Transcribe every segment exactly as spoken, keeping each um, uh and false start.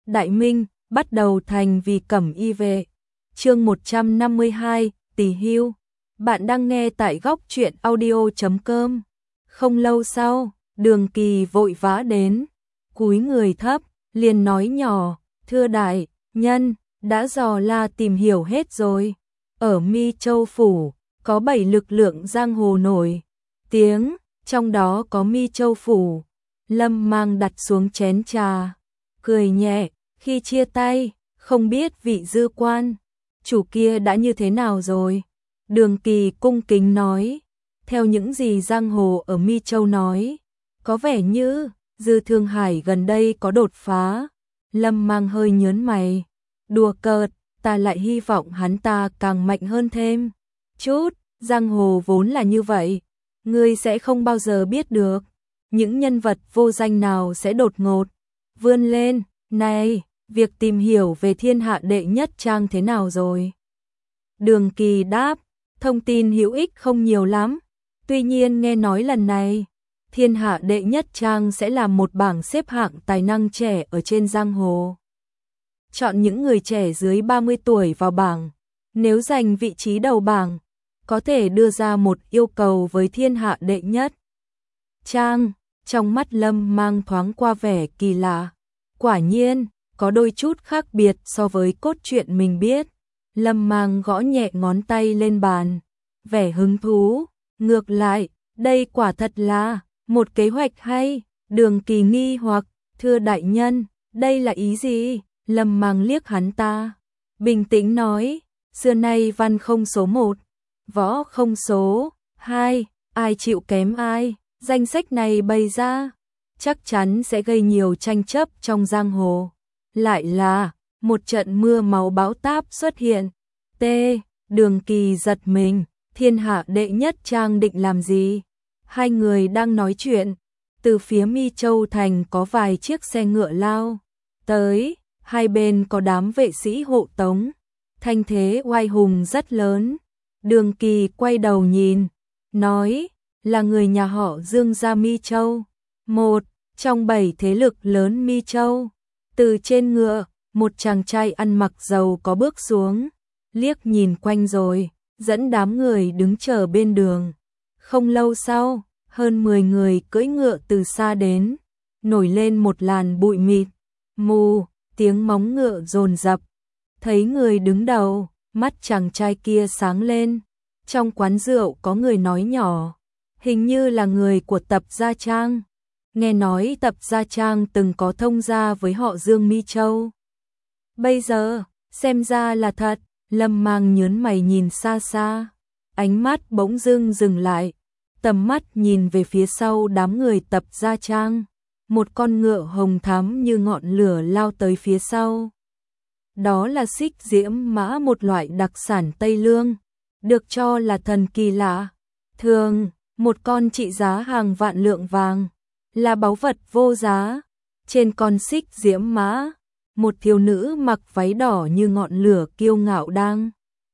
Đại Minh, bắt đầu thành vì cẩm y vệ. Chương một trăm năm mươi hai, Tỳ hưu. Bạn đang nghe tại góc truyện audio chấm com. Không lâu sau, Đường Kỳ vội vã đến, cúi người thấp, liền nói nhỏ, thưa đại nhân, đã dò la tìm hiểu hết rồi. Ở Mi Châu Phủ, có bảy lực lượng giang hồ nổi tiếng, trong đó có Mi Châu Phủ. Lâm Mang đặt xuống chén trà, cười nhẹ, khi chia tay, không biết vị dư quan chủ kia đã như thế nào rồi. Đường Kỳ cung kính nói, theo những gì giang hồ ở Mi Châu nói, có vẻ như Dư Thương Hải gần đây có đột phá. Lâm Mang hơi nhớn mày, đùa cợt, ta lại hy vọng hắn ta càng mạnh hơn thêm chút, giang hồ vốn là như vậy, ngươi sẽ không bao giờ biết được, những nhân vật vô danh nào sẽ đột ngột vươn lên. Này, việc tìm hiểu về thiên hạ đệ nhất trang thế nào rồi? Đường Kỳ đáp, thông tin hữu ích không nhiều lắm, tuy nhiên nghe nói lần này thiên hạ đệ nhất trang sẽ làm một bảng xếp hạng tài năng trẻ ở trên giang hồ. Chọn những người trẻ dưới ba mươi tuổi vào bảng, nếu giành vị trí đầu bảng, có thể đưa ra một yêu cầu với thiên hạ đệ nhất trang. Trong mắt Lâm Mang thoáng qua vẻ kỳ lạ, quả nhiên có đôi chút khác biệt so với cốt truyện mình biết. Lâm Mang gõ nhẹ ngón tay lên bàn, vẻ hứng thú, ngược lại, đây quả thật là một kế hoạch hay. Đường Kỳ nghi hoặc, thưa đại nhân, đây là ý gì? Lâm Mang liếc hắn ta, bình tĩnh nói, xưa nay văn không số một, võ không số hai, ai chịu kém ai, danh sách này bày ra, chắc chắn sẽ gây nhiều tranh chấp trong giang hồ. Lại là một trận mưa máu bão táp xuất hiện. T. Đường Kỳ giật mình, thiên hạ đệ nhất trang định làm gì? Hai người đang nói chuyện, từ phía Mi Châu thành có vài chiếc xe ngựa lao tới, hai bên có đám vệ sĩ hộ tống, thanh thế oai hùng rất lớn. Đường Kỳ quay đầu nhìn, nói, là người nhà họ Dương gia Mi Châu, một trong bảy thế lực lớn Mi Châu. Từ trên ngựa, một chàng trai ăn mặc giàu có bước xuống, liếc nhìn quanh rồi dẫn đám người đứng chờ bên đường. Không lâu sau, hơn mười người cưỡi ngựa từ xa đến, nổi lên một làn bụi mịt mù, tiếng móng ngựa dồn dập. Thấy người đứng đầu, mắt chàng trai kia sáng lên. Trong quán rượu có người nói nhỏ, hình như là người của Tập Gia Trang. Nghe nói Tập Gia Trang từng có thông gia với họ Dương Mi Châu. Bây giờ, xem ra là thật. Lâm Mang nhớn mày nhìn xa xa, ánh mắt bỗng dưng dừng lại, tầm mắt nhìn về phía sau đám người Tập Gia Trang. Một con ngựa hồng thắm như ngọn lửa lao tới phía sau. Đó là xích diễm mã, một loại đặc sản Tây Lương, được cho là thần kỳ lạ. Thường, một con trị giá hàng vạn lượng vàng, là báu vật vô giá. Trên con xích diễm mã, một thiếu nữ mặc váy đỏ như ngọn lửa kiêu ngạo đang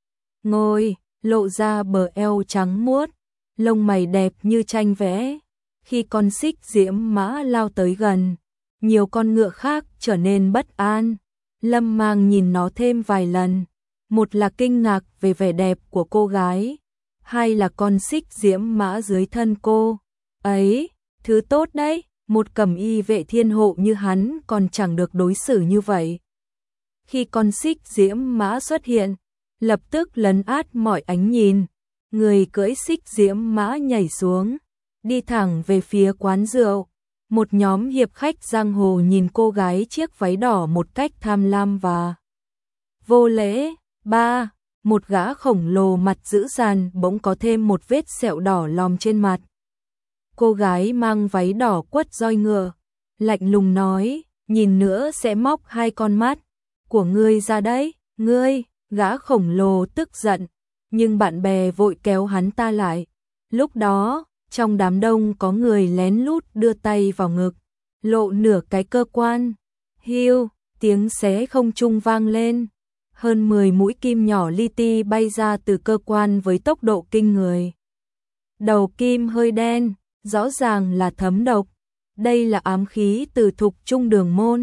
ngồi, lộ ra bờ eo trắng muốt, lông mày đẹp như tranh vẽ. Khi con xích diễm mã lao tới gần, nhiều con ngựa khác trở nên bất an. Lâm Mang nhìn nó thêm vài lần, một là kinh ngạc về vẻ đẹp của cô gái, hai là con xích diễm mã dưới thân cô ấy. Thứ tốt đấy, một cẩm y vệ thiên hộ như hắn còn chẳng được đối xử như vậy. Khi con xích diễm mã xuất hiện, lập tức lấn át mọi ánh nhìn, người cưỡi xích diễm mã nhảy xuống, đi thẳng về phía quán rượu. Một nhóm hiệp khách giang hồ nhìn cô gái chiếc váy đỏ một cách tham lam và vô lễ. Ba, một gã khổng lồ mặt dữ dằn bỗng có thêm một vết sẹo đỏ lòm trên mặt. Cô gái mang váy đỏ quất roi ngựa, lạnh lùng nói, nhìn nữa sẽ móc hai con mắt của ngươi ra đấy. Ngươi, gã khổng lồ tức giận, nhưng bạn bè vội kéo hắn ta lại. Lúc đó, trong đám đông có người lén lút đưa tay vào ngực, lộ nửa cái cơ quan. Hiu, tiếng xé không trung vang lên. Hơn mười mũi kim nhỏ li ti bay ra từ cơ quan với tốc độ kinh người. Đầu kim hơi đen, rõ ràng là thấm độc. Đây là ám khí từ Thục Trung Đường môn.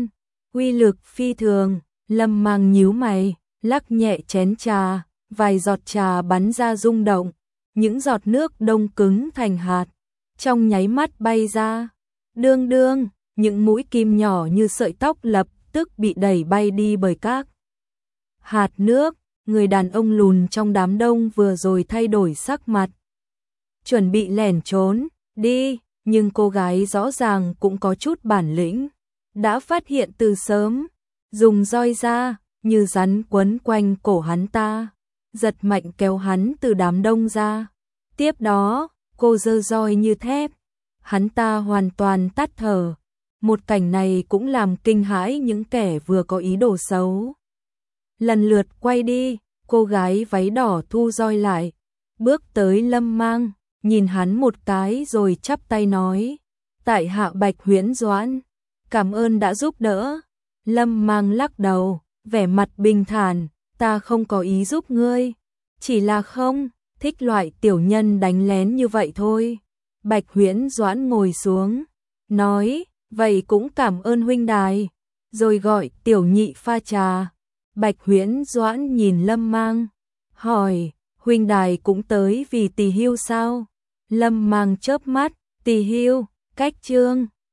uy lực phi thường. Lâm Mang nhíu mày, lắc nhẹ chén trà, vài giọt trà bắn ra rung động, những giọt nước đông cứng thành hạt, trong nháy mắt bay ra. Đương đương, những mũi kim nhỏ như sợi tóc lập tức bị đẩy bay đi bởi các hạt nước. Người đàn ông lùn trong đám đông vừa rồi thay đổi sắc mặt, chuẩn bị lẻn trốn đi, nhưng cô gái rõ ràng cũng có chút bản lĩnh, đã phát hiện từ sớm, dùng roi ra, như rắn quấn quanh cổ hắn ta, giật mạnh kéo hắn từ đám đông ra. Tiếp đó, cô giơ roi như thép, hắn ta hoàn toàn tắt thở. Một cảnh này cũng làm kinh hãi những kẻ vừa có ý đồ xấu. Lần lượt quay đi, cô gái váy đỏ thu roi lại, bước tới Lâm Mang, nhìn hắn một cái rồi chắp tay nói: tại hạ Bạch Huyễn Doãn, cảm ơn đã giúp đỡ. Lâm Mang lắc đầu, vẻ mặt bình thản: ta không có ý giúp ngươi, chỉ là không thích loại tiểu nhân đánh lén như vậy thôi. Bạch Huyễn Doãn ngồi xuống, nói: vậy cũng cảm ơn huynh đài, rồi gọi tiểu nhị pha trà. Bạch Huyễn Doãn nhìn Lâm Mang, hỏi: huynh đài cũng tới vì Tỳ Hưu sao? Lâm Mang chớp mắt: Tỳ Hưu, cách chương